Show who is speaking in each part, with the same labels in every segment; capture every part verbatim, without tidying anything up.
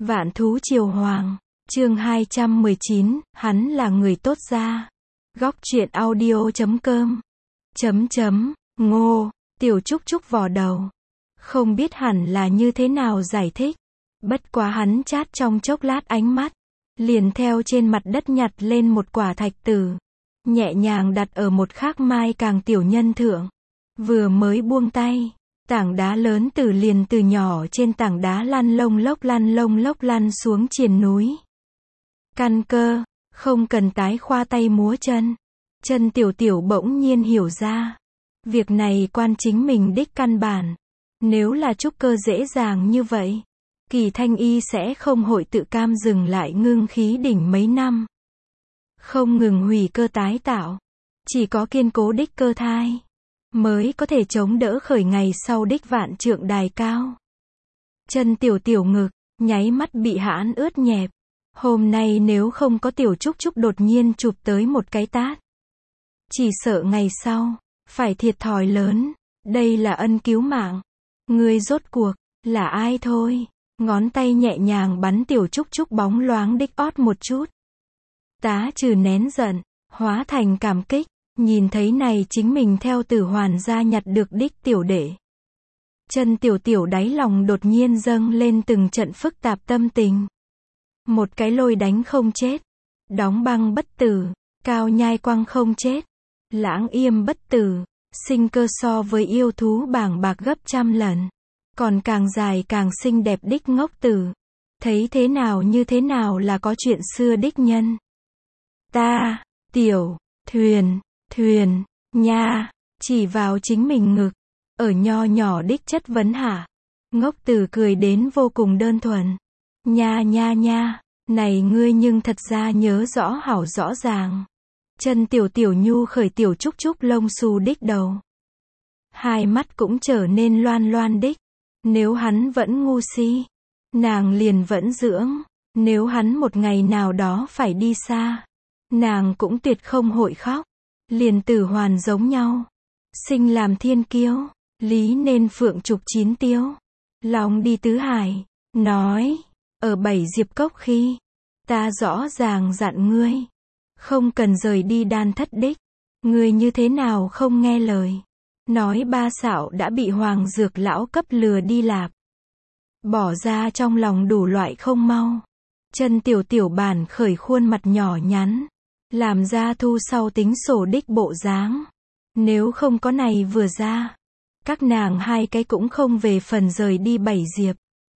Speaker 1: Vạn thú triều hoàng, chương hai trăm mười chín, hắn là người tốt gia. Góc truyện audio chấm com. Chấm chấm, ngô, tiểu trúc trúc vò đầu. Không biết hẳn là như thế nào giải thích. Bất quá hắn chát trong chốc lát ánh mắt. Liền theo trên mặt đất nhặt lên một quả thạch tử. Nhẹ nhàng đặt ở một khác mai càng tiểu nhân thượng. Vừa mới buông tay. Tảng đá lớn từ liền từ nhỏ trên tảng đá lăn lông lốc lăn lông lốc lăn xuống triền núi. Căn cơ, không cần tái khoa tay múa chân. Chân tiểu tiểu bỗng nhiên hiểu ra. Việc này quan chính mình đích căn bản. Nếu là trúc cơ dễ dàng như vậy, Kỳ Thanh Y sẽ không hội tự cam dừng lại ngưng khí đỉnh mấy năm. Không ngừng hủy cơ tái tạo. Chỉ có kiên cố đích cơ thai mới có thể chống đỡ khởi ngày sau đích vạn trượng đài cao. Chân tiểu tiểu ngực, nháy mắt bị hãn ướt nhẹp. Hôm nay nếu không có tiểu trúc trúc đột nhiên chụp tới một cái tát. Chỉ sợ ngày sau, phải thiệt thòi lớn. Đây là ân cứu mạng. Ngươi rốt cuộc, là ai thôi. Ngón tay nhẹ nhàng bắn tiểu trúc trúc bóng loáng đích ót một chút. Tá trừ nén giận, hóa thành cảm kích. Nhìn thấy này chính mình theo Tử Hoàn gia nhặt được đích tiểu đệ. Chân tiểu tiểu đáy lòng đột nhiên dâng lên từng trận phức tạp tâm tình. Một cái lôi đánh không chết. Đóng băng bất tử. Cao nhai quăng không chết. Lãng yêm bất tử. Sinh cơ so với yêu thú bảng bạc gấp trăm lần. Còn càng dài càng xinh đẹp đích ngốc tử. Thấy thế nào như thế nào là có chuyện xưa đích nhân. Ta, tiểu, thuyền. Thuyền, nha, chỉ vào chính mình ngực, ở nho nhỏ đích chất vấn hả. Ngốc tử cười đến vô cùng đơn thuần. Nha nha nha, này ngươi nhưng thật ra nhớ rõ hảo rõ ràng. Chân tiểu tiểu nhu khởi tiểu trúc trúc lông xù đích đầu. Hai mắt cũng trở nên loan loan đích. Nếu hắn vẫn ngu si, nàng liền vẫn dưỡng. Nếu hắn một ngày nào đó phải đi xa, nàng cũng tuyệt không hội khóc. Liền Tử Hoàn giống nhau. Sinh làm thiên kiêu, lý nên phượng trục chín tiêu. Lòng đi tứ hải, nói, ở bảy diệp cốc khi, ta rõ ràng dặn ngươi. Không cần rời đi đan thất đích. Ngươi như thế nào không nghe lời. Nói ba xạo đã bị hoàng dược lão cấp lừa đi lạp. Bỏ ra trong lòng đủ loại không mau. Chân tiểu tiểu bản khởi khuôn mặt nhỏ nhắn. Làm ra thu sau tính sổ đích bộ dáng. Nếu không có này vừa ra, các nàng hai cái cũng không về phần rời đi bảy diệp.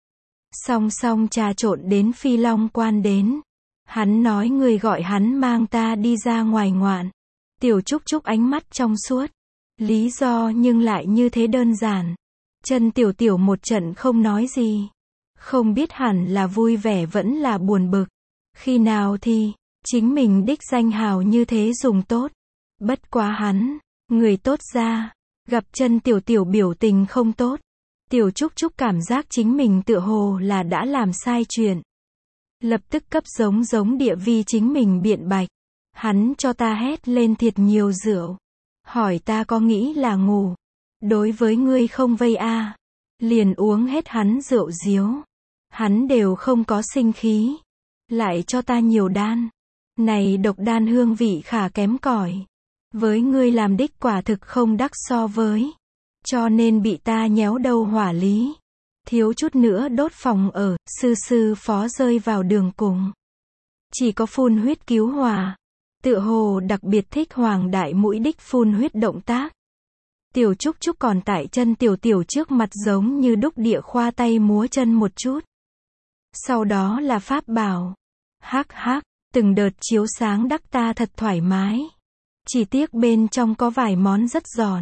Speaker 1: Song song trà trộn đến Phi Long quan đến. Hắn nói người gọi hắn mang ta đi ra ngoài ngoạn. Tiểu trúc trúc ánh mắt trong suốt. Lý do nhưng lại như thế đơn giản. Chân tiểu tiểu một trận không nói gì. Không biết hẳn là vui vẻ vẫn là buồn bực. Khi nào thì chính mình đích danh hào như thế dùng tốt. Bất quá hắn, người tốt ra, gặp chân tiểu tiểu biểu tình không tốt. Tiểu trúc trúc cảm giác chính mình tựa hồ là đã làm sai chuyện. Lập tức cấp giống giống địa vi chính mình biện bạch. Hắn cho ta hét lên thiệt nhiều rượu. Hỏi ta có nghĩ là ngủ. Đối với ngươi không vây a à. Liền uống hết hắn rượu diếu. Hắn đều không có sinh khí. Lại cho ta nhiều đan. Này độc đan hương vị khả kém cỏi. Với ngươi làm đích quả thực không đắc so với. Cho nên bị ta nhéo đầu hỏa lý. Thiếu chút nữa đốt phòng ở, sư sư phó rơi vào đường cùng. Chỉ có phun huyết cứu hỏa. Tựa hồ đặc biệt thích hoàng đại mũi đích phun huyết động tác. Tiểu trúc trúc còn tại chân tiểu tiểu trước mặt giống như đúc địa khoa tay múa chân một chút. Sau đó là pháp bảo. Hắc hắc. Từng đợt chiếu sáng đắc ta thật thoải mái. Chỉ tiếc bên trong có vài món rất giòn.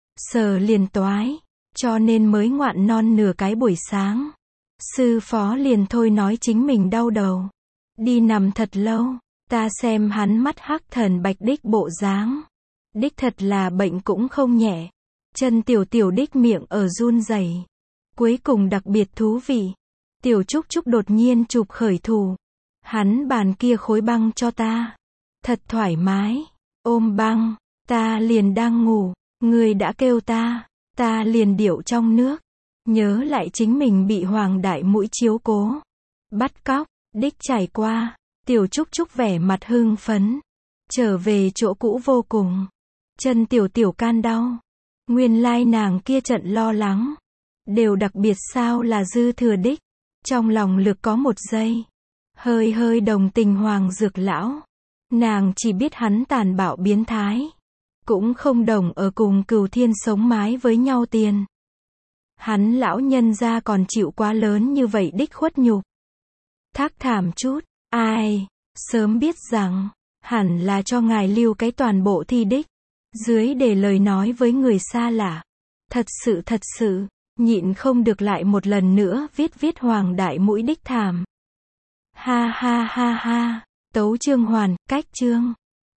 Speaker 1: Sờ liền toái. Cho nên mới ngoạn non nửa cái buổi sáng. Sư phó liền thôi nói chính mình đau đầu. Đi nằm thật lâu. Ta xem hắn mắt hắc thần bạch đích bộ dáng. Đích thật là bệnh cũng không nhẹ. Chân tiểu tiểu đích miệng ở run rẩy. Cuối cùng đặc biệt thú vị. Tiểu trúc trúc đột nhiên chụp khởi thù. Hắn bàn kia khối băng cho ta. Thật thoải mái. Ôm băng. Ta liền đang ngủ. Người đã kêu ta. Ta liền điệu trong nước. Nhớ lại chính mình bị hoàng đại mũi chiếu cố. Bắt cóc, đích trải qua. Tiểu Trúc Trúc vẻ mặt hưng phấn. Trở về chỗ cũ vô cùng. Chân tiểu tiểu can đau. Nguyên lai nàng kia trận lo lắng. Đều đặc biệt sao là dư thừa đích. Trong lòng lực có một giây. Hơi hơi đồng tình Hoàng Dược lão. Nàng chỉ biết hắn tàn bạo biến thái. Cũng không đồng ở cùng Cửu Thiên sống mái với nhau tiền. Hắn lão nhân gia còn chịu quá lớn như vậy đích khuất nhục. Thác thảm chút, ai, sớm biết rằng, hẳn là cho ngài lưu cái toàn bộ thi đích. Dưới để lời nói với người xa lạ. Thật sự thật sự, nhịn không được lại một lần nữa viết viết Hoàng đại mũi đích thảm. Ha ha ha ha, tấu chương hoàn, cách chương.